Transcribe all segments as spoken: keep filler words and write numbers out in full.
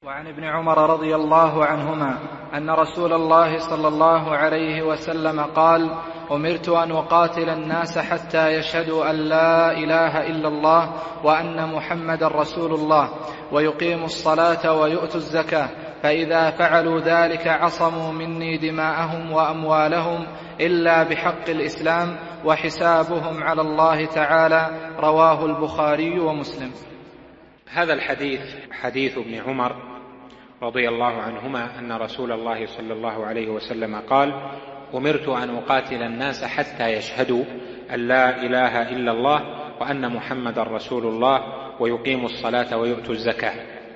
وعن ابن عمر رضي الله عنهما أن رسول الله صلى الله عليه وسلم قال: أمرت أن أقاتل الناس حتى يشهدوا أن لا إله إلا الله وأن محمدا رسول الله ويقيموا الصلاة ويؤتوا الزكاة، فإذا فعلوا ذلك عصموا مني دماءهم وأموالهم إلا بحق الإسلام وحسابهم على الله تعالى. رواه البخاري ومسلم. هذا الحديث حديث ابن عمر رضي الله عنهما أن رسول الله صلى الله عليه وسلم قال: أمرت أن أقاتل الناس حتى يشهدوا أن لا إله إلا الله وأن محمدا رسول الله ويقيموا الصلاة ويؤتوا الزكاة.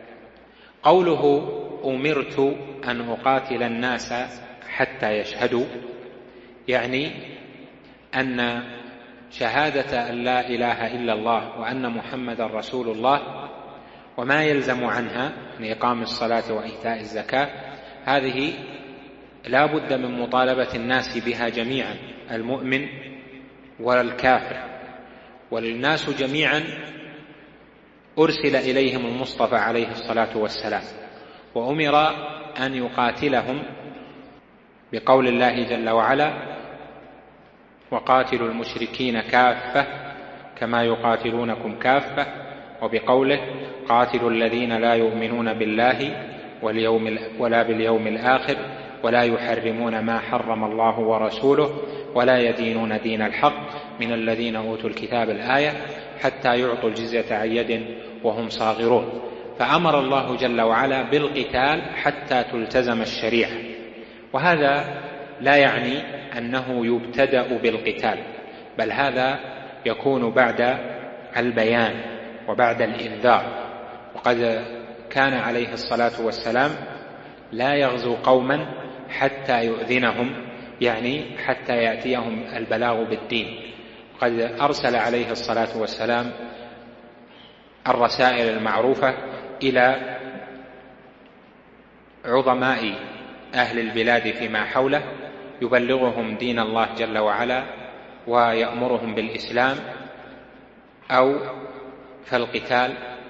قوله أمرت أن أقاتل الناس حتى يشهدوا يعني أن شهادة أن لا إله إلا الله وأن محمدا رسول الله وما يلزم عنها من إقام الصلاة وإيتاء الزكاة هذه لا بد من مطالبة الناس بها جميعا، المؤمن والكافر، والناس جميعا أرسل إليهم المصطفى عليه الصلاة والسلام، وأمر أن يقاتلهم بقول الله جل وعلا: وقاتلوا المشركين كافة كما يقاتلونكم كافة، وبقوله: قاتلوا الذين لا يؤمنون بالله واليوم ولا باليوم الآخر ولا يحرمون ما حرم الله ورسوله ولا يدينون دين الحق من الذين أوتوا الكتاب الآية حتى يعطوا الجزية عن يد وهم صاغرون. فأمر الله جل وعلا بالقتال حتى تلتزم الشريعة، وهذا لا يعني أنه يبتدأ بالقتال، بل هذا يكون بعد البيان وبعد الإنذار. وقد كان عليه الصلاة والسلام لا يغزو قوما حتى يؤذنهم، يعني حتى يأتيهم البلاغ بالدين. قد أرسل عليه الصلاة والسلام الرسائل المعروفة إلى عظماء أهل البلاد فيما حوله يبلغهم دين الله جل وعلا ويأمرهم بالإسلام أو فالقتال،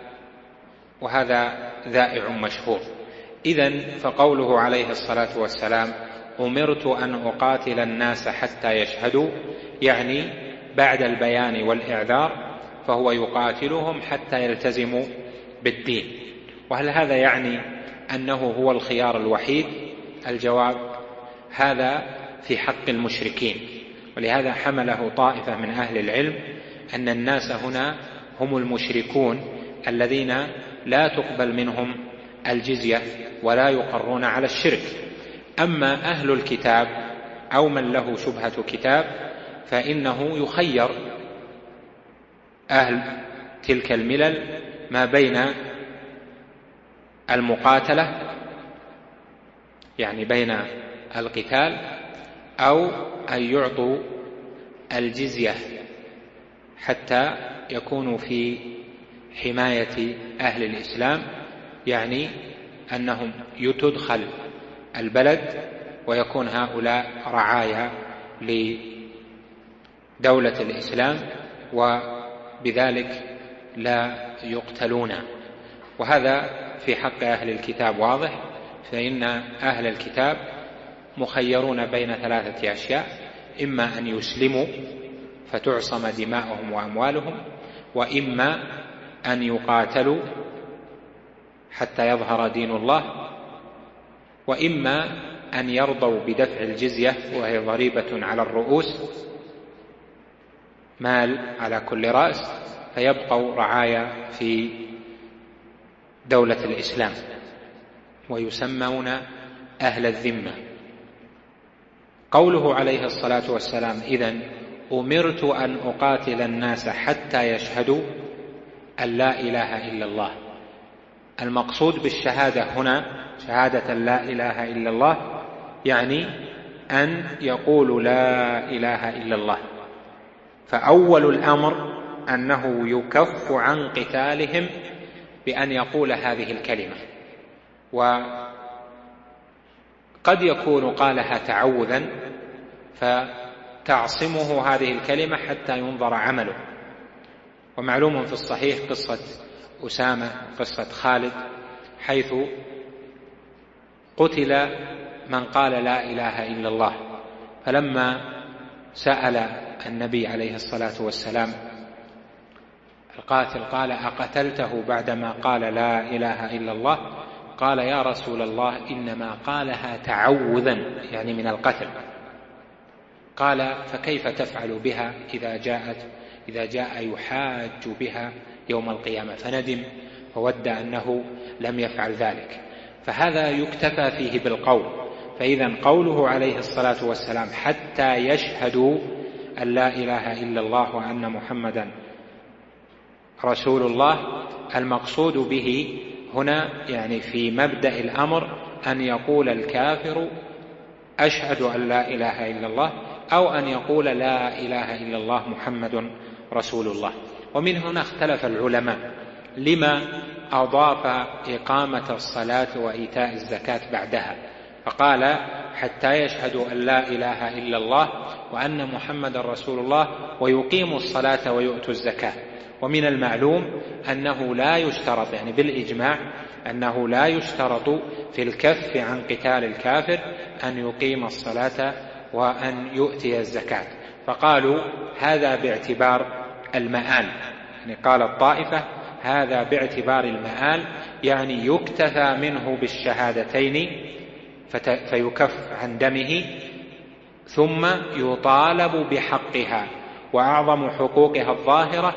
وهذا ذائع مشهور. إذن فقوله عليه الصلاة والسلام: أمرت أن أقاتل الناس حتى يشهدوا يعني بعد البيان والإعذار، فهو يقاتلهم حتى يلتزموا بالدين. وهل هذا يعني أنه هو الخيار الوحيد؟ الجواب: هذا في حق المشركين، ولهذا حمله طائفة من أهل العلم أن الناس هنا هم المشركون الذين لا تقبل منهم الجزية ولا يقرون على الشرك. أما أهل الكتاب أو من له شبهة كتاب فإنه يخير أهل تلك الملل ما بين المقاتلة يعني بين القتال أو أن يعطوا الجزية حتى يكونوا في حماية أهل الإسلام، يعني أنهم يتدخل البلد ويكون هؤلاء رعايا لدولة الإسلام وبذلك لا يقتلون. وهذا في حق أهل الكتاب واضح، فإن أهل الكتاب مخيرون بين ثلاثة أشياء: إما أن يسلموا فتعصم دماؤهم وأموالهم، وإما أن يقاتلوا حتى يظهر دين الله، وإما أن يرضوا بدفع الجزية وهي ضريبة على الرؤوس، مال على كل رأس، فيبقوا رعايا في دولة الإسلام ويسمون أهل الذمة. قوله عليه الصلاة والسلام: إذن أمرت أن أقاتل الناس حتى يشهدوا أن لا إله إلا الله. المقصود بالشهادة هنا شهادة لا إله إلا الله يعني أن يقولوا لا إله إلا الله. فأول الأمر أنه يكف عن قتالهم بأن يقول هذه الكلمة، وقد يكون قالها تعوذا فتعصمه هذه الكلمة حتى ينظر عمله. ومعلوم في الصحيح قصة أسامة، قصة خالد، حيث قتل من قال لا إله إلا الله، فلما سأل النبي عليه الصلاة والسلام القاتل قال: أقتلته بعدما قال لا إله إلا الله؟ قال: يا رسول الله إنما قالها تعوذا، يعني من القتل. قال: فكيف تفعل بها إذا جاءت إذا جاء يحاج بها يوم القيامة؟ فندم وود أنه لم يفعل ذلك. فهذا يكتفى فيه بالقول. فإذا قوله عليه الصلاة والسلام حتى يشهدوا أن لا إله إلا الله وأن محمدا رسول الله، المقصود به هنا يعني في مبدأ الأمر أن يقول الكافر أشهد أن لا إله إلا الله، أو أن يقول لا إله إلا الله محمد رسول الله. ومن هنا اختلف العلماء لما أضاف إقامة الصلاة وإيتاء الزكاة بعدها، فقال حتى يشهدوا أن لا إله إلا الله وأن محمد رسول الله ويقيم الصلاة ويؤتوا الزكاة. ومن المعلوم أنه لا يشترط، يعني بالإجماع أنه لا يشترط في الكف عن قتال الكافر أن يقيم الصلاة وأن يؤتي الزكاة، فقالوا هذا باعتبار المآل. يعني قال الطائفة هذا باعتبار المآل، يعني يكتفى منه بالشهادتين فيكف عن دمه، ثم يطالب بحقها، وأعظم حقوقها الظاهرة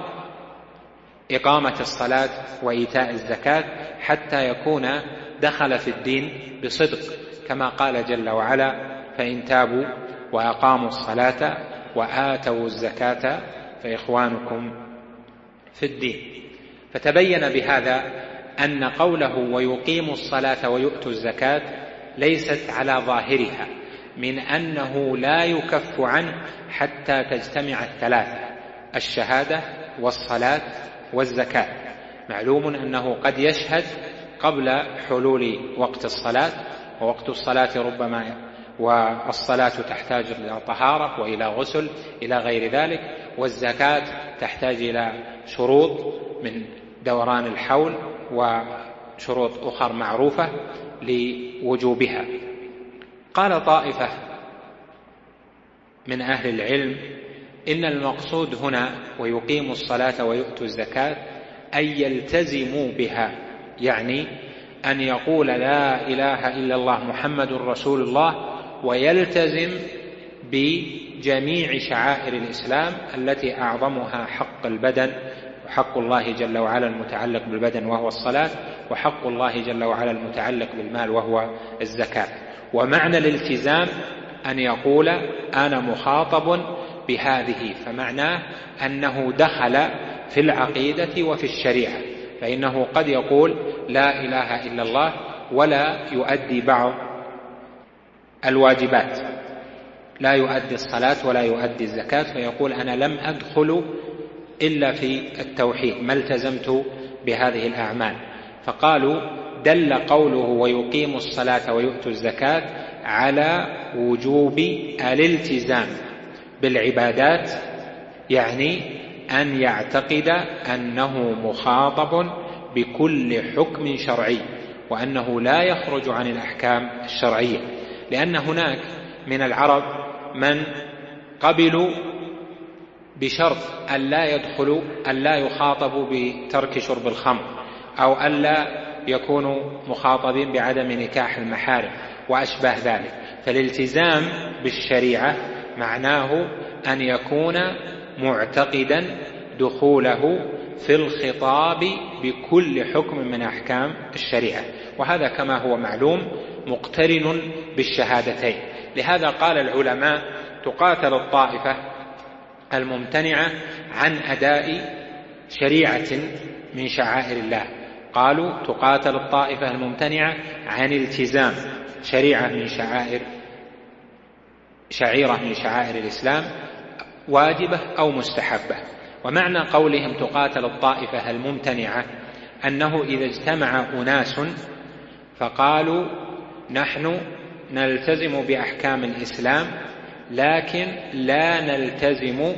إقامة الصلاة وإيتاء الزكاة، حتى يكون دخل في الدين بصدق، كما قال جل وعلا: فإن تابوا وأقاموا الصلاة وآتوا الزكاة فإخوانكم في الدين. فتبين بهذا أن قوله ويقيموا الصلاة ويؤتوا الزكاة ليست على ظاهرها، من أنه لا يكف عنه حتى تجتمع الثلاثة: الشهادة والصلاة والزكاة. معلوم أنه قد يشهد قبل حلول وقت الصلاة، ووقت الصلاة ربما والصلاة تحتاج إلى طهارة وإلى غسل إلى غير ذلك، والزكاة تحتاج إلى شروط من دوران الحول وشروط أخرى معروفة لوجوبها. قال طائفة من أهل العلم إن المقصود هنا ويقيموا الصلاة ويؤتوا الزكاة أن يلتزموا بها، يعني أن يقول لا إله إلا الله محمد رسول الله، ويلتزم بجميع شعائر الإسلام التي أعظمها حق البدن، وحق الله جل وعلا المتعلق بالبدن وهو الصلاة، وحق الله جل وعلا المتعلق بالمال وهو الزكاة. ومعنى الالتزام أن يقول أنا مخاطب بهذه، فمعناه أنه دخل في العقيدة وفي الشريعة، فإنه قد يقول لا إله إلا الله ولا يؤدي بعض الواجبات، لا يؤدي الصلاة ولا يؤدي الزكاة، فيقول أنا لم أدخل إلا في التوحيد، ما التزمت بهذه الأعمال. فقالوا دل قوله ويقيم الصلاة ويؤتوا الزكاة على وجوب الالتزام بالعبادات، يعني أن يعتقد أنه مخاطب بكل حكم شرعي، وأنه لا يخرج عن الأحكام الشرعية. لأن هناك من العرب من قبلوا بشرط أن لا يدخلوا أن لا يخاطبوا بترك شرب الخمر، أو أن لا يكونوا مخاطبين بعدم نكاح المحارم وأشباه ذلك. فالالتزام بالشريعة معناه أن يكون معتقدا دخوله في الخطاب بكل حكم من أحكام الشريعة، وهذا كما هو معلوم مقترن بالشهادتين. لهذا قال العلماء تقاتل الطائفة الممتنعة عن أداء شريعة من شعائر الله، قالوا تقاتل الطائفة الممتنعة عن التزام شريعة من شعائر شعيرة من شعائر الإسلام واجبة أو مستحبة. ومعنى قولهم تقاتل الطائفة الممتنعة أنه إذا اجتمع أناس فقالوا نحن نلتزم بأحكام الإسلام لكن لا نلتزم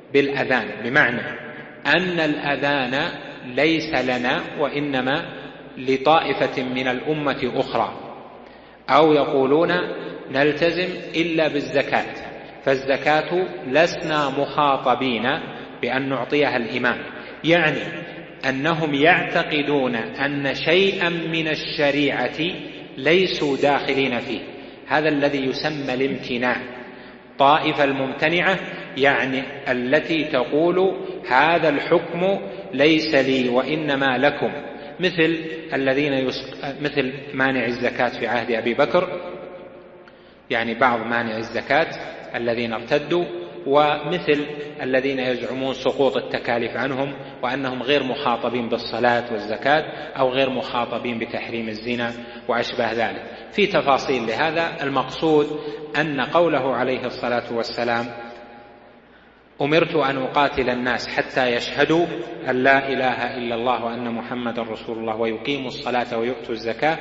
بالأذان، بمعنى أن الأذان ليس لنا وإنما لطائفة من الأمة أخرى، أو يقولون نلتزم إلا بالزكاة، فالزكاة لسنا مخاطبين بأن نعطيها الإمام، يعني أنهم يعتقدون أن شيئا من الشريعة ليسوا داخلين فيه. هذا الذي يسمى الامتناع. طائفة الممتنعة يعني التي تقول هذا الحكم ليس لي وإنما لكم، مثل الذين يسق... مثل مانع الزكاة في عهد أبي بكر، يعني بعض مانع الزكاة الذين ارتدوا، ومثل الذين يزعمون سقوط التكاليف عنهم وأنهم غير مخاطبين بالصلاة والزكاة، أو غير مخاطبين بتحريم الزنا وأشبه ذلك. في تفاصيل لهذا. المقصود أن قوله عليه الصلاة والسلام أمرت أن أقاتل الناس حتى يشهدوا أن لا إله إلا الله وأن محمد رسول الله ويقيموا الصلاة ويؤتوا الزكاة،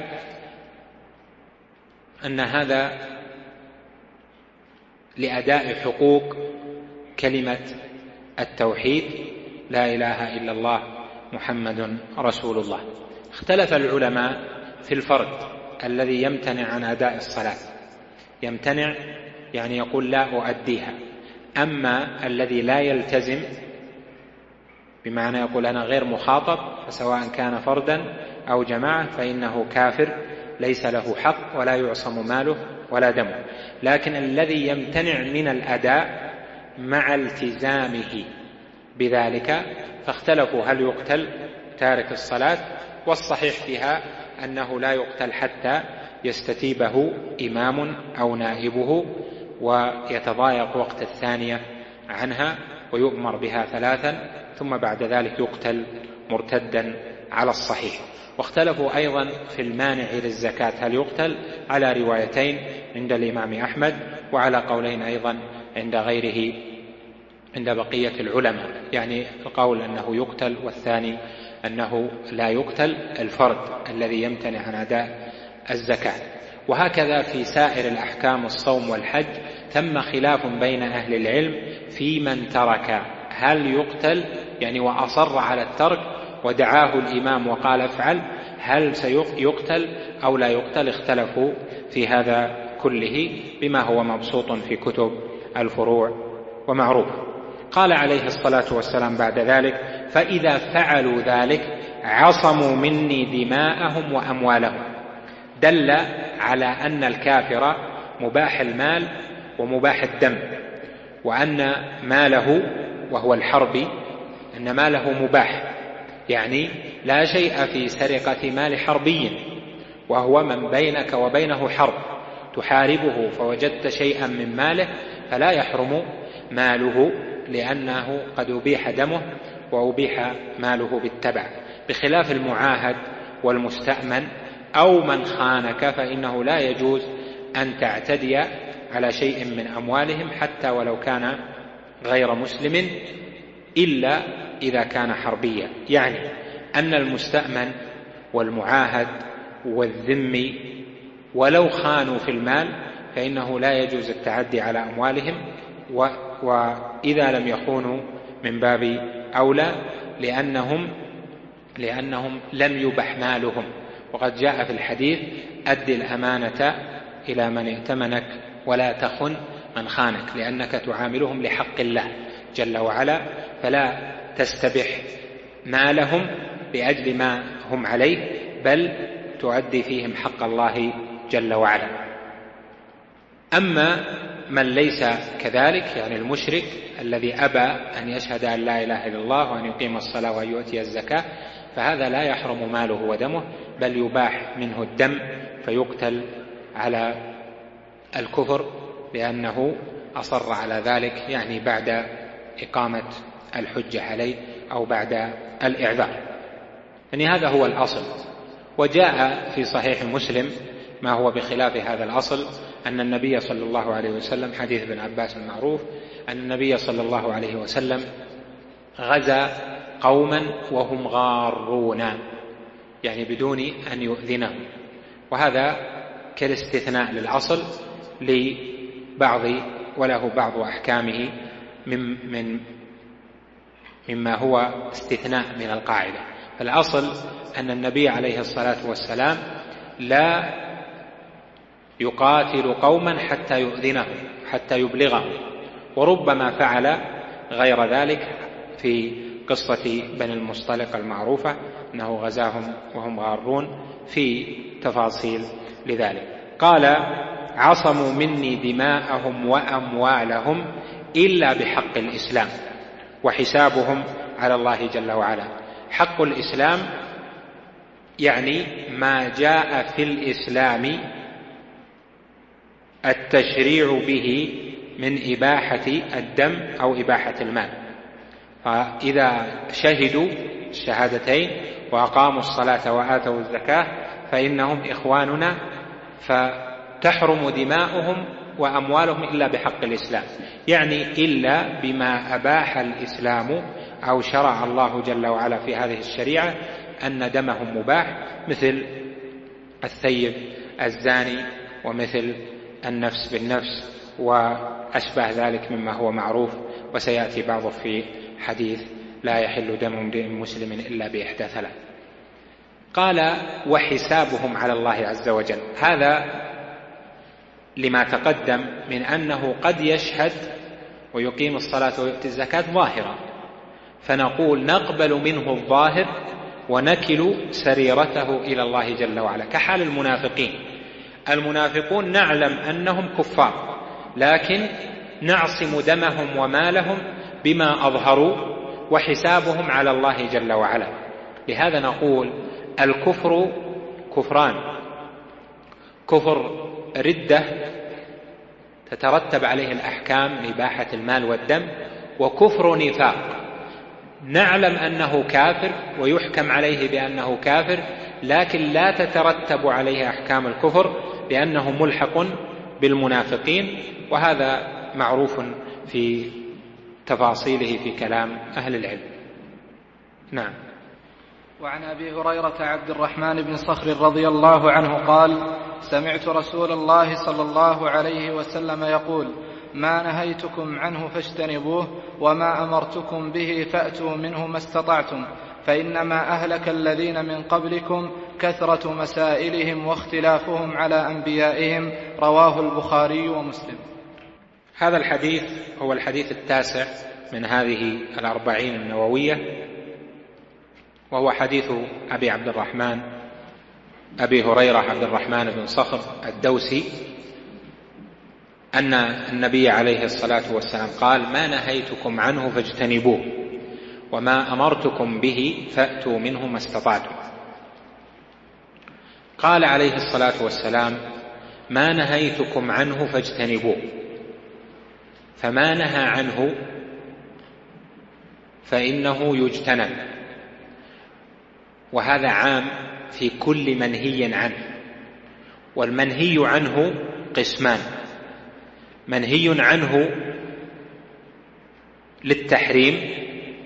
أن هذا لأداء حقوق كلمة التوحيد لا إله إلا الله محمد رسول الله. اختلف العلماء في الفرد الذي يمتنع عن أداء الصلاة، يمتنع يعني يقول لا أؤديها. أما الذي لا يلتزم بمعنى يقول أنا غير مخاطب، فسواء كان فردا أو جماعة فإنه كافر ليس له حق ولا يعصم ماله ولا دمه. لكن الذي يمتنع من الأداء مع التزامه بذلك فاختلفوا هل يقتل تارك الصلاة، والصحيح فيها أنه لا يقتل حتى يستتيبه إمام أو نائبه ويتضايق وقت الثانية عنها ويؤمر بها ثلاثا، ثم بعد ذلك يقتل مرتدا على الصحيح. واختلفوا أيضا في المانع للزكاة هل يقتل، على روايتين عند الإمام أحمد، وعلى قولين أيضا عند غيره عند بقية العلماء، يعني القول أنه يقتل والثاني أنه لا يقتل الفرد الذي يمتنع عن أداء الزكاة. وهكذا في سائر الأحكام الصوم والحج ثم خلاف بين أهل العلم في من ترك هل يقتل يعني وأصر على الترك ودعاه الإمام وقال افعل، هل سيقتل أو لا يقتل. اختلفوا في هذا كله بما هو مبسوط في كتب الفروع ومعروف. قال عليه الصلاة والسلام بعد ذلك فإذا فعلوا ذلك عصموا مني دماءهم وأموالهم، دل على أن الكافر مباح المال ومباح الدم، وأن ماله وهو الحربي أن ماله مباح، يعني لا شيء في سرقة مال حربي وهو من بينك وبينه حرب تحاربه فوجدت شيئا من ماله فلا يحرم ماله لأنه قد أبيح دمه وأبيح ماله بالتبع، بخلاف المعاهد والمستأمن أو من خانك فإنه لا يجوز أن تعتدي على شيء من أموالهم حتى ولو كان غير مسلم إلا إذا كان حربيا. يعني أن المستأمن والمعاهد والذمي ولو خانوا في المال فإنه لا يجوز التعدي على أموالهم، و... وإذا لم يخونوا من باب أولى لأنهم لأنهم لم يبح مالهم. وقد جاء في الحديث أد الأمانة إلى من ائتمنك ولا تخن من خانك، لأنك تعاملهم لحق الله جل وعلا، فلا تستبح مالهم لأجل ما هم عليه بل تؤدي فيهم حق الله جل وعلا. أما من ليس كذلك يعني المشرك الذي أبى أن يشهد أن لا إله إلا الله وأن يقيم الصلاة وأن يؤتي الزكاة فهذا لا يحرم ماله ودمه بل يباح منه الدم فيقتل على الكفر لأنه أصر على ذلك، يعني بعد إقامة الحجة عليه أو بعد الإعذار. يعني هذا هو الأصل. وجاء في صحيح مسلم ما هو بخلاف هذا الأصل أن النبي صلى الله عليه وسلم، حديث ابن عباس المعروف، أن النبي صلى الله عليه وسلم غزا قوما وهم غارون يعني بدون أن يؤذنهم، وهذا كالاستثناء للأصل لبعض وله بعض أحكامه من من مما هو استثناء من القاعدة. الأصل أن النبي عليه الصلاة والسلام لا يقاتل قوما حتى يؤذنهم حتى يبلغهم، وربما فعل غير ذلك في قصة بني المصطلق المعروفة أنه غزاهم وهم غارون في تفاصيل لذلك. قال: عصموا مني دماءهم وأموالهم إلا بحق الإسلام وحسابهم على الله جل وعلا. حق الإسلام يعني ما جاء في الإسلام التشريع به من إباحة الدم أو إباحة المال. فإذا شهدوا الشهادتين وأقاموا الصلاة وآتوا الزكاة فإنهم إخواننا، فتحرم دماؤهم وأموالهم إلا بحق الإسلام، يعني إلا بما أباح الإسلام أو شرع الله جل وعلا في هذه الشريعة أن دمهم مباح، مثل الثيب الزاني ومثل النفس بالنفس وأشبه ذلك مما هو معروف، وسيأتي بعضه في حديث لا يحل دم امرئ مسلم إلا بإحدى ثلاث. قال: وحسابهم على الله عز وجل. هذا لما تقدم من أنه قد يشهد ويقيم الصلاة ويؤتي الزكاة ظاهرا، فنقول نقبل منه الظاهر ونكل سريرته إلى الله جل وعلا، كحال المنافقين. المنافقون نعلم أنهم كفار، لكن نعصم دمهم ومالهم بما أظهروا، وحسابهم على الله جل وعلا. لهذا نقول الكفر كفران: كفر ردة تترتب عليه الأحكام لإباحة المال والدم، وكفر نفاق نعلم أنه كافر ويحكم عليه بأنه كافر، لكن لا تترتب عليه أحكام الكفر لأنه ملحق بالمنافقين، وهذا معروف في تفاصيله في كلام أهل العلم. نعم. وعن أبي هريرة عبد الرحمن بن صخر رضي الله عنه قال: سمعت رسول الله صلى الله عليه وسلم يقول: ما نهيتكم عنه فاجتنبوه، وما أمرتكم به فأتوا منه ما استطعتم، فإنما أهلك الذين من قبلكم كثرة مسائلهم واختلافهم على أنبيائهم. رواه البخاري ومسلم. هذا الحديث هو الحديث التاسع من هذه الأربعين النووية، وهو حديث أبي عبد الرحمن أبي هريرة عبد الرحمن بن صخر الدوسي أن النبي عليه الصلاة والسلام قال: ما نهيتكم عنه فاجتنبوه، وما أمرتكم به فأتوا منه ما استطعتم. قال عليه الصلاة والسلام: ما نهيتكم عنه فاجتنبوه، فما نهى عنه فإنه يجتنب، وهذا عام في كل منهي عنه. والمنهي عنه قسمان: منهي عنه للتحريم،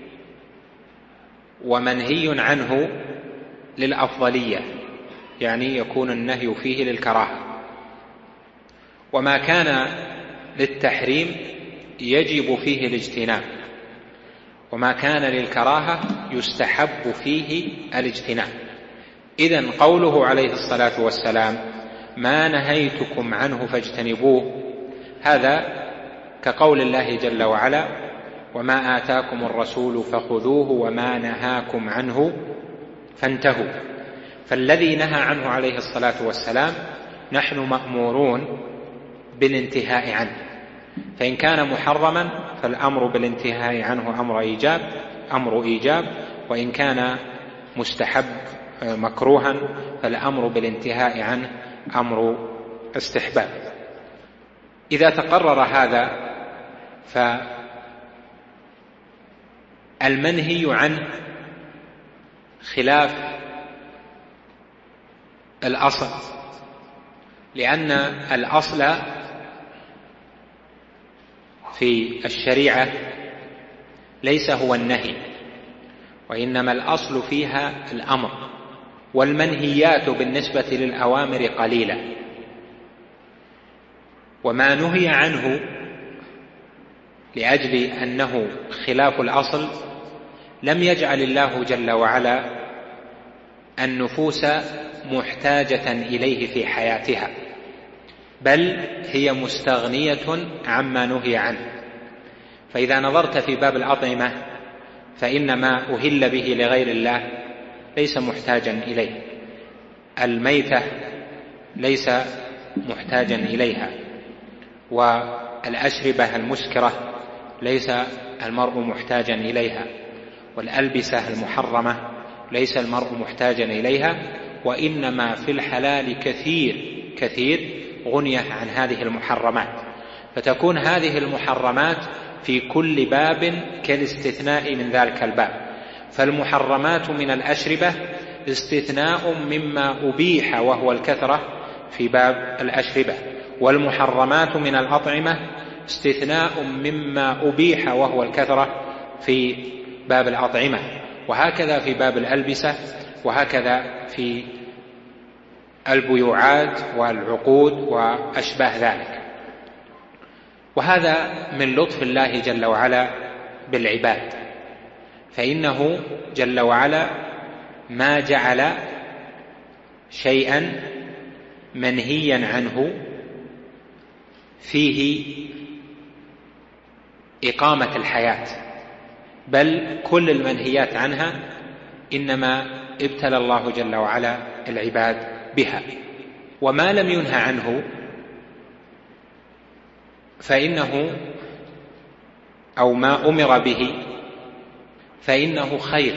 ومنهي عنه للأفضلية، يعني يكون النهي فيه للكراهة. وما كان للتحريم يجب فيه الاجتناب، وما كان للكراهة يستحب فيه الاجتناب. إذن قوله عليه الصلاة والسلام: ما نهيتكم عنه فاجتنبوه، هذا كقول الله جل وعلا: وما آتاكم الرسول فخذوه وما نهاكم عنه فانتهوا. فالذي نهى عنه عليه الصلاة والسلام نحن مأمورون بالانتهاء عنه، فإن كان محرما فالأمر بالانتهاء عنه أمر إيجاب أمر إيجاب وإن كان مستحب مكروها فالأمر بالانتهاء عنه أمر استحباب. إذا تقرر هذا فالمنهي عنه خلاف الأصل، لأن الأصل في الشريعة ليس هو النهي، وإنما الأصل فيها الأمر، والمنهيات بالنسبة للأوامر قليلة. وما نهي عنه لأجل أنه خلاف الأصل لم يجعل الله جل وعلا النفوس محتاجة إليه في حياتها، بل هي مستغنية عما نهي عنه. فإذا نظرت في باب الأطعمة فإن ما أهل به لغير الله ليس محتاجا إليه، الميتة ليس محتاجا إليها، والأشربة المسكرة ليس المرء محتاجا إليها، والألبسة المحرمة ليس المرء محتاجا إليها، وإنما في الحلال كثير كثير غنية عن هذه المحرمات. فتكون هذه المحرمات في كل باب كالاستثناء من ذلك الباب. فالمحرمات من الأشربة استثناء مما أبيح وهو الكثرة في باب الأشربة، والمحرمات من الأطعمة استثناء مما أبيح وهو الكثرة في باب الأطعمة، وهكذا في باب الألبسة، وهكذا في البيوعات والعقود وأشباه ذلك. وهذا من لطف الله جل وعلا بالعباد، فإنه جل وعلا ما جعل شيئا منهيا عنه فيه إقامة الحياة، بل كل المنهيات عنها إنما ابتلى الله جل وعلا العباد بها. وما لم ينهى عنه فإنه أو ما أمر به فإنه خير،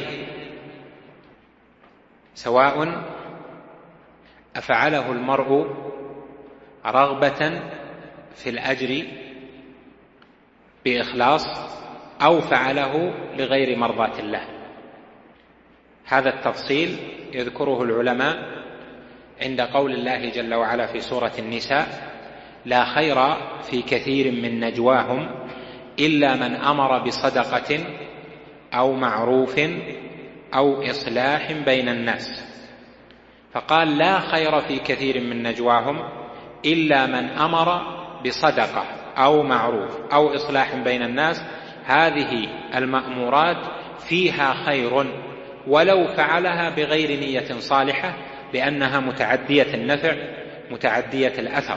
سواء أفعله المرء رغبة في الأجر بإخلاص أو فعله لغير مرضاة الله. هذا التفصيل يذكره العلماء عند قول الله جل وعلا في سورة النساء: لا خير في كثير من نجواهم إلا من أمر بصدقة أو معروف أو إصلاح بين الناس. فقال: لا خير في كثير من نجواهم إلا من أمر بصدقة أو معروف أو إصلاح بين الناس. هذه المأمورات فيها خير ولو فعلها بغير نية صالحة، لأنها متعدية النفع متعدية الأثر.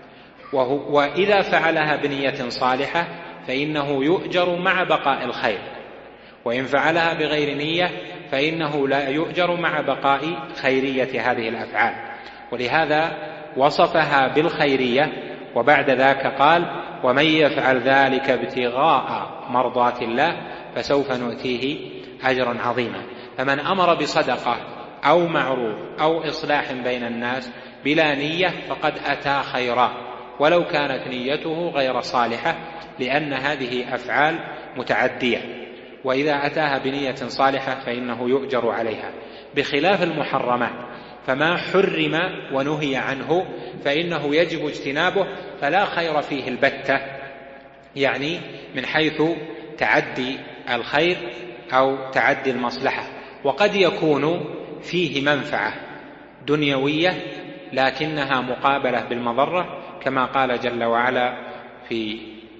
وإذا فعلها بنية صالحة فإنه يؤجر مع بقاء الخير، وإن فعلها بغير نية فإنه لا يؤجر مع بقاء خيرية هذه الأفعال. ولهذا وصفها بالخيرية، وبعد ذاك قال: ومن يفعل ذلك ابتغاء مرضات الله فسوف نؤتيه أجرا عظيما. فمن أمر بصدقة أو معروف أو إصلاح بين الناس بلا نية فقد أتى خيرا، ولو كانت نيته غير صالحة، لأن هذه أفعال متعدية. وإذا أتاها بنية صالحة فإنه يؤجر عليها، بخلاف المحرمات، فما حرم ونهي عنه فإنه يجب اجتنابه، فلا خير فيه البتة، يعني من حيث تعدي الخير أو تعدي المصلحة. وقد يكون فيه منفعة دنيوية لكنها مقابلة بالمضرة، كما قال جل وعلا في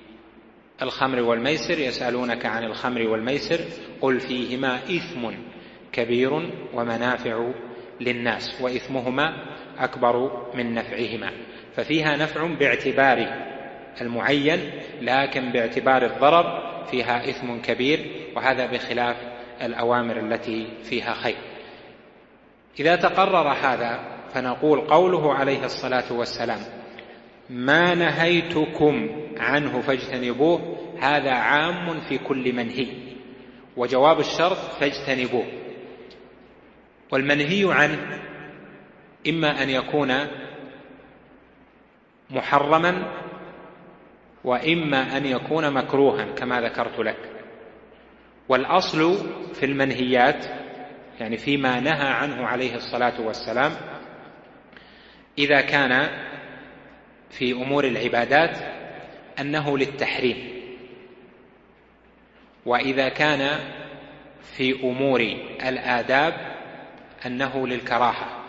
الخمر والميسر: يسألونك عن الخمر والميسر قل فيهما إثم كبير ومنافع للناس وإثمهما أكبر من نفعهما. ففيها نفع باعتبار المعين، لكن باعتبار الضرر فيها إثم كبير، وهذا بخلاف الأوامر التي فيها خير. إذا تقرر هذا فنقول قوله عليه الصلاة والسلام: ما نهيتكم عنه فاجتنبوه، هذا عام في كل منهي، وجواب الشرط فاجتنبوه. والمنهي عنه إما أن يكون محرما وإما أن يكون مكروها كما ذكرت لك. والأصل في المنهيات، يعني فيما نهى عنه عليه الصلاة والسلام، إذا كان في أمور العبادات أنه للتحريم، وإذا كان في أمور الآداب أنه للكراهة.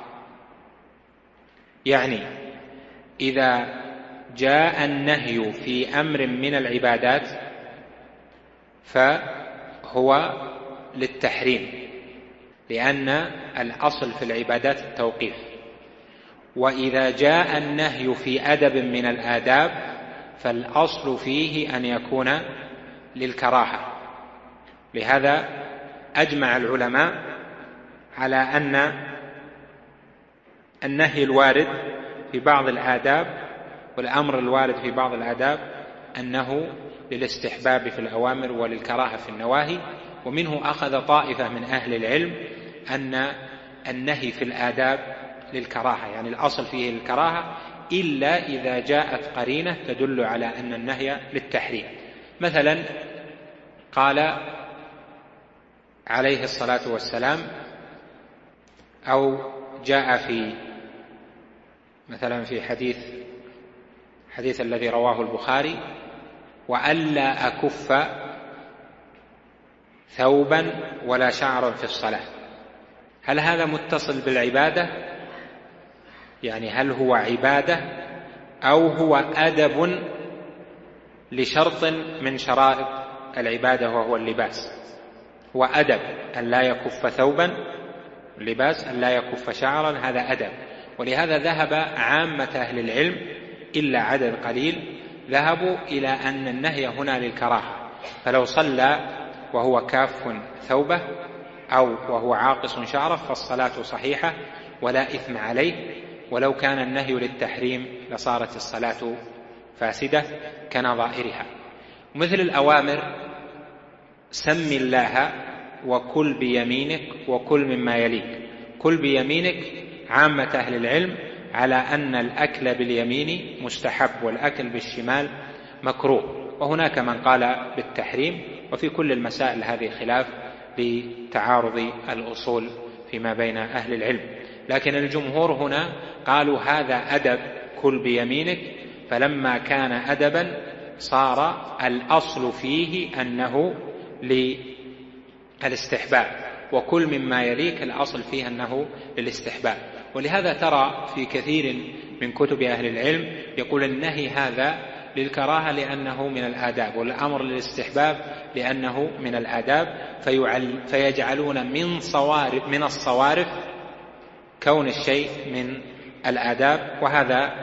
يعني إذا جاء النهي في أمر من العبادات فهو للتحريم، لأن الأصل في العبادات التوقيف، وإذا جاء النهي في أدب من الآداب فالأصل فيه أن يكون للكراهة. لهذا أجمع العلماء على أن النهي الوارد في بعض الآداب والأمر الوارد في بعض الآداب أنه للاستحباب في الأوامر وللكراهة في النواهي. ومنه أخذ طائفة من أهل العلم أن النهي في الآداب للكراهة، يعني الأصل فيه للكراهة إلا إذا جاءت قرينة تدل على أن النهي للتحريم. مثلا قال عليه الصلاة والسلام، أو جاء في مثلا في حديث حديث الذي رواه البخاري: وألا أكف ثوبا ولا شعرا في الصلاة. هل هذا متصل بالعبادة؟ يعني هل هو عبادة أو هو أدب لشرط من شرائط العبادة وهو اللباس؟ هو أدب أن لا يكف ثوبا، لباس أن لا يكف شعرا، هذا أدب. ولهذا ذهب عامة أهل العلم إلا عدد قليل ذهبوا إلى أن النهي هنا للكراهة، فلو صلى وهو كاف ثوبه أو وهو عاقص شعره فالصلاة صحيحة ولا إثم عليه، ولو كان النهي للتحريم لصارت الصلاة فاسدة كنظائرها. مثل الأوامر: سم الله وكل بيمينك وكل مما يليك. كل بيمينك عامة أهل العلم على أن الأكل باليمين مستحب والأكل بالشمال مكروه، وهناك من قال بالتحريم. وفي كل المسائل هذه خلاف لتعارض الأصول فيما بين أهل العلم، لكن الجمهور هنا قالوا هذا أدب كل بيمينك، فلما كان أدبا صار الأصل فيه أنه للاستحباب، وكل مما يليك الأصل فيه أنه للاستحباب. ولهذا ترى في كثير من كتب أهل العلم يقول النهي هذا للكراهة لأنه من الآداب، والأمر للاستحباب لأنه من الآداب، فيجعلون من صوارف من الصوارف كون الشيء من الآداب، وهذا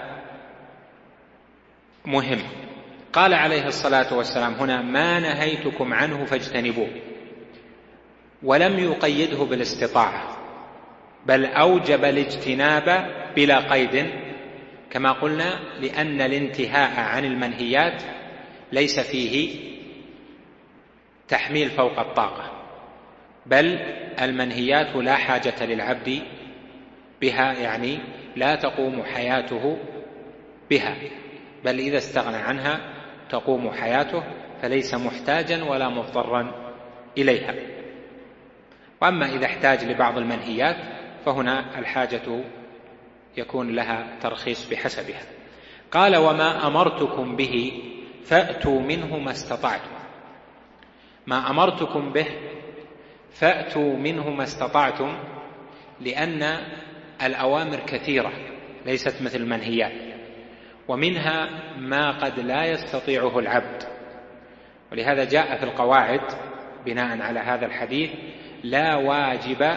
مهم. قال عليه الصلاة والسلام هنا: ما نهيتكم عنه فاجتنبوه، ولم يقيده بالاستطاعة، بل أوجب الاجتناب بلا قيد، كما قلنا، لأن الانتهاء عن المنهيات ليس فيه تحميل فوق الطاقة، بل المنهيات لا حاجة للعبد بها، يعني لا تقوم حياته بها، بل إذا استغنى عنها تقوم حياته، فليس محتاجا ولا مضطرا إليها. وأما إذا احتاج لبعض المنهيات فهنا الحاجة يكون لها ترخيص بحسبها. قال: وما أمرتكم به فأتوا منه ما استطعتم. ما أمرتكم به فأتوا منه ما استطعتم، لأن الأوامر كثيرة ليست مثل المنهيات، ومنها ما قد لا يستطيعه العبد. ولهذا جاء في القواعد بناء على هذا الحديث: لا واجب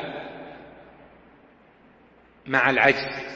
مع العجز،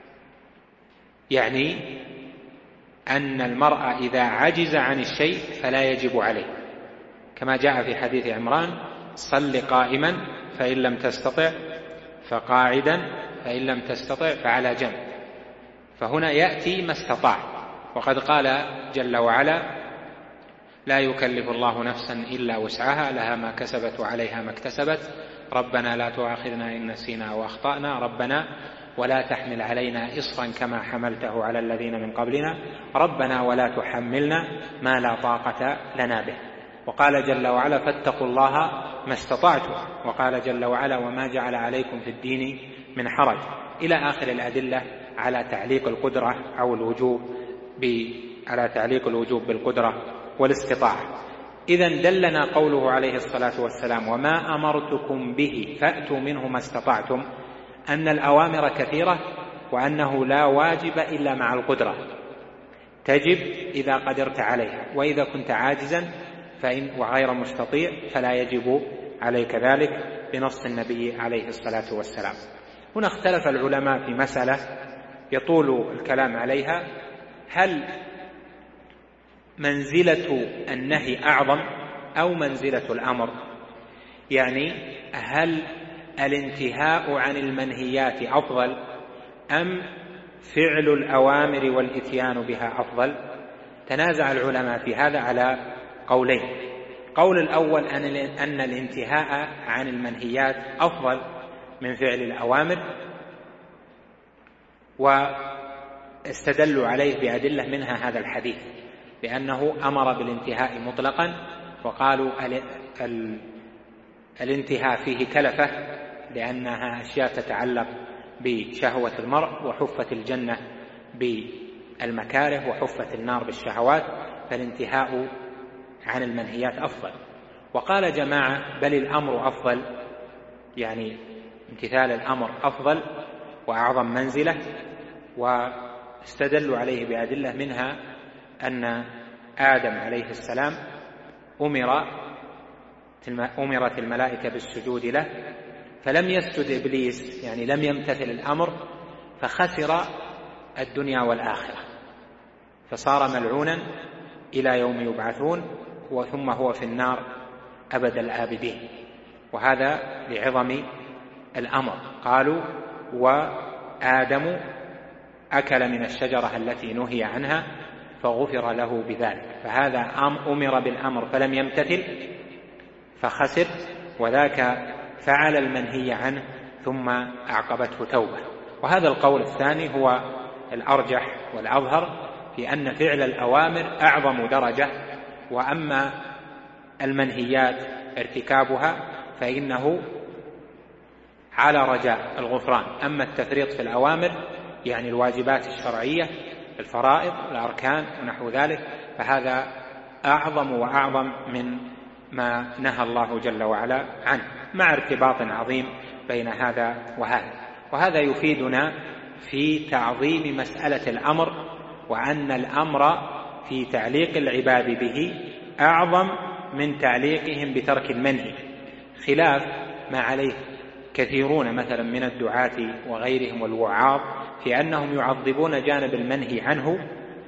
يعني أن المرء إذا عجز عن الشيء فلا يجب عليه، كما جاء في حديث عمران: صل قائما فإن لم تستطع فقاعدا فإن لم تستطع فعلى جنب. فهنا يأتي ما استطاع، وقد قال جل وعلا: لا يكلف الله نفسا إلا وسعها، لها ما كسبت وعليها ما اكتسبت، ربنا لا تؤاخذنا إن نسينا أو أخطأنا، ربنا ولا تحمل علينا إصرا كما حملته على الذين من قبلنا، ربنا ولا تحملنا ما لا طاقة لنا به. وقال جل وعلا: فاتقوا الله ما استطعتم، وقال جل وعلا: وما جعل عليكم في الدين من حرج، إلى آخر الأدلة على تعليق القدرة أو الوجوب على تعليق الوجوب بالقدرة والاستطاعة. إذن دلنا قوله عليه الصلاة والسلام: وما أمرتكم به فأتوا منه ما استطعتم، أن الأوامر كثيرة، وأنه لا واجب إلا مع القدرة، تجب إذا قدرت عليها، وإذا كنت عاجزا فإن وغير مستطيع فلا يجب عليك ذلك بنص النبي عليه الصلاة والسلام. هنا اختلف العلماء في مسألة يطول الكلام عليها: هل منزلة النهي أعظم أو منزلة الأمر؟ يعني هل الانتهاء عن المنهيات أفضل أم فعل الأوامر والإتيان بها أفضل؟ تنازع العلماء في هذا على قولين. قول الأول أن الانتهاء عن المنهيات أفضل من فعل الأوامر، واستدلوا عليه بأدلة منها هذا الحديث، لأنه أمر بالانتهاء مطلقا، وقالوا الانتهاء فيه كلفة لأنها أشياء تتعلق بشهوة المرء، وحفت الجنة بالمكاره وحفت النار بالشهوات، فالانتهاء عن المنهيات أفضل. وقال جماعة بل الأمر أفضل، يعني امتثال الأمر أفضل وأعظم منزلة، واستدلوا عليه بأدلة منها أن آدم عليه السلام أمر أمرت الملائكة بالسجود له فلم يسجد إبليس، يعني لم يمتثل الأمر، فخسر الدنيا والآخرة، فصار ملعونا إلى يوم يبعثون، ثم هو في النار أبد الآبدين. وهذا لعظم الأمر. قالوا وآدم أكل من الشجرة التي نهي عنها فغفر له بذلك، فهذا أمر بالأمر فلم يمتثل فخسر، وذاك فعل المنهي عنه ثم أعقبته توبة. وهذا القول الثاني هو الأرجح والأظهر في أن فعل الأوامر أعظم درجة، وأما المنهيات ارتكابها فإنه على رجاء الغفران. أما التفريط في الأوامر يعني الواجبات الشرعية، الفرائض، الأركان ونحو ذلك، فهذا أعظم وأعظم من ما نهى الله جل وعلا عنه، مع ارتباط عظيم بين هذا وهذا. وهذا يفيدنا في تعظيم مسألة الأمر، وأن الأمر في تعليق العباد به أعظم من تعليقهم بترك المنهي، خلاف ما عليه كثيرون مثلا من الدعاة وغيرهم والوعاظ في أنهم يعظمون جانب المنهي عنه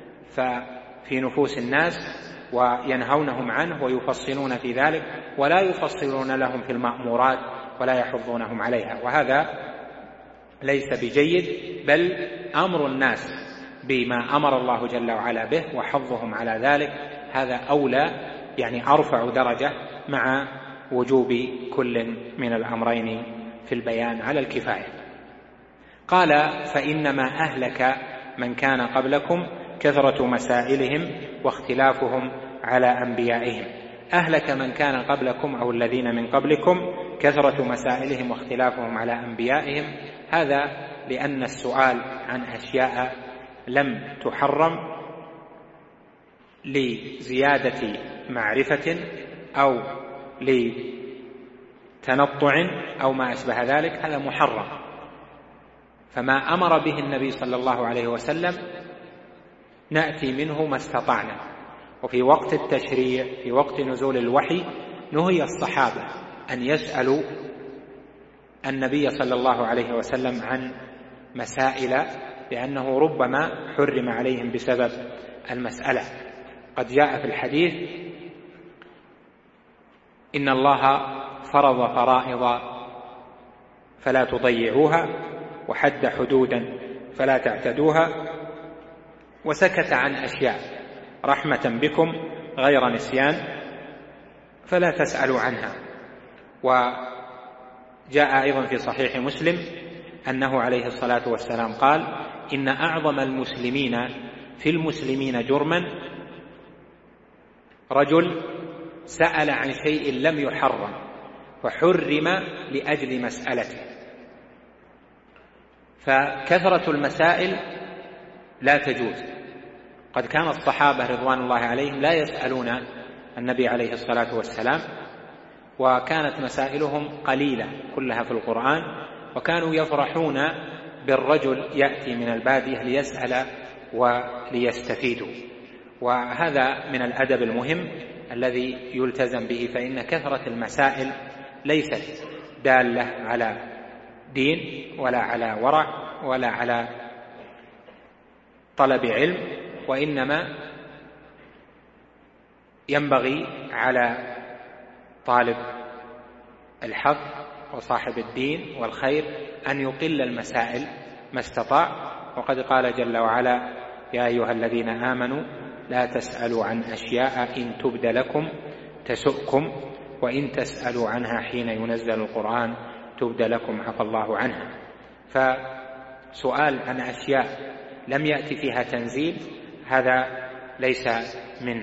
ففي نفوس الناس وينهونهم عنه ويفصلون في ذلك، ولا يفصلون لهم في المأمورات ولا يحضونهم عليها، وهذا ليس بجيد، بل أمر الناس بما أمر الله جل وعلا به وحظهم على ذلك هذا أولى، يعني أرفع درجة، مع وجوب كل من الأمرين في البيان على الكفاية. قال فإنما أهلك من كان قبلكم كثرة مسائلهم واختلافهم على أنبيائهم. أهلك من كان قبلكم أو الذين من قبلكم كثرة مسائلهم واختلافهم على أنبيائهم، هذا لأن السؤال عن أشياء لم تحرم لزيادة معرفة أو لتنطع أو ما أشبه ذلك هذا محرم، فما أمر به النبي صلى الله عليه وسلم نأتي منه ما استطعنا. وفي وقت التشريع في وقت نزول الوحي نهي الصحابة أن يسألوا النبي صلى الله عليه وسلم عن مسائل، لأنه ربما حرم عليهم بسبب المسألة. قد جاء في الحديث إن الله فرض فرائض فلا تضيعوها وحد حدودا فلا تعتدوها وسكت عن أشياء رحمة بكم غير نسيان فلا تسألوا عنها. وجاء أيضا في صحيح مسلم أنه عليه الصلاة والسلام قال إن أعظم المسلمين في المسلمين جرما رجل سأل عن شيء لم يحرم فحرم لأجل مسألته. فكثرة المسائل لا تجوز. قد كان الصحابة رضوان الله عليهم لا يسألون النبي عليه الصلاة والسلام، وكانت مسائلهم قليلة كلها في القرآن، وكانوا يفرحون بالرجل يأتي من البادية ليسأل وليستفيدوا. وهذا من الأدب المهم الذي يلتزم به، فإن كثرة المسائل ليست دالة على دين ولا على ورع ولا على طلب علم، وإنما ينبغي على طالب الحق وصاحب الدين والخير أن يقل المسائل ما استطاع. وقد قال جل وعلا: يا أيها الذين آمنوا لا تسألوا عن أشياء إن تبد لكم تسؤكم وإن تسألوا عنها حين ينزل القرآن تبد لكم عفى الله عنها. فسؤال عن أشياء لم يأتي فيها تنزيل هذا ليس من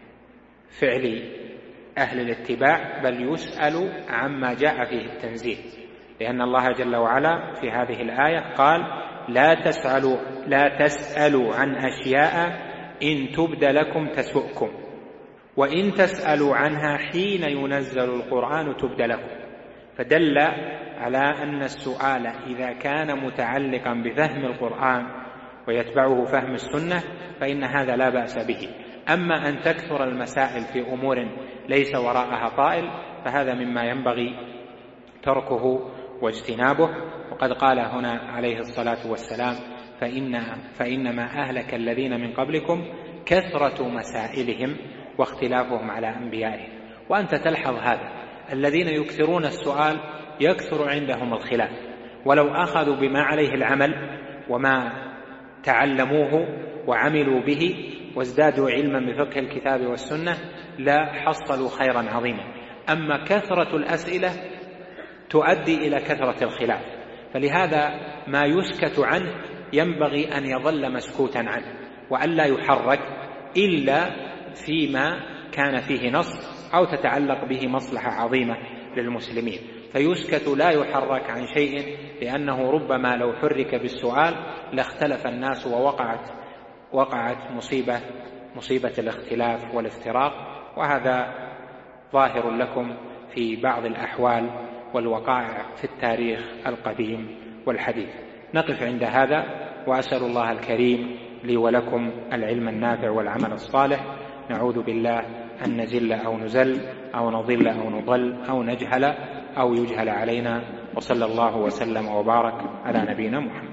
فعل أهل الاتباع، بل يسأل عما جاء فيه التنزيل، لأن الله جل وعلا في هذه الآية قال: لا تسألوا, لا تسألوا عن أشياء إن تبد لكم تسؤكم وإن تسألوا عنها حين ينزل القرآن تبد لكم. فدل على أن السؤال إذا كان متعلقا بفهم القرآن ويتبعه فهم السنة فإن هذا لا بأس به. أما أن تكثر المسائل في أمور ليس وراءها طائل فهذا مما ينبغي تركه واجتنابه. وقد قال هنا عليه الصلاة والسلام: فإن فإنما أهلك الذين من قبلكم كثرة مسائلهم واختلافهم على أنبيائهم. وأنت تلحظ هذا، الذين يكثرون السؤال يكثر عندهم الخلاف، ولو أخذوا بما عليه العمل وما تعلموه وعملوا به وازدادوا علما بفقه الكتاب والسنة لا حصلوا خيرا عظيما. أما كثرة الأسئلة تؤدي إلى كثرة الخلاف، فلهذا ما يسكت عنه ينبغي أن يظل مسكوتا عنه وأن لا يحرك إلا فيما كان فيه نص أو تتعلق به مصلحة عظيمة للمسلمين، فيسكت لا يحرك عن شيء، لأنه ربما لو حرك بالسؤال لاختلف الناس ووقعت وقعت مصيبة مصيبة الاختلاف والافتراق. وهذا ظاهر لكم في بعض الأحوال والوقائع في التاريخ القديم والحديث. نقف عند هذا، وأسأل الله الكريم لي ولكم العلم النافع والعمل الصالح. نعوذ بالله أن نزل أو نزل أو نضل أو نضل أو نجهل أو يجهل علينا. وصلى الله وسلم وبارك على نبينا محمد.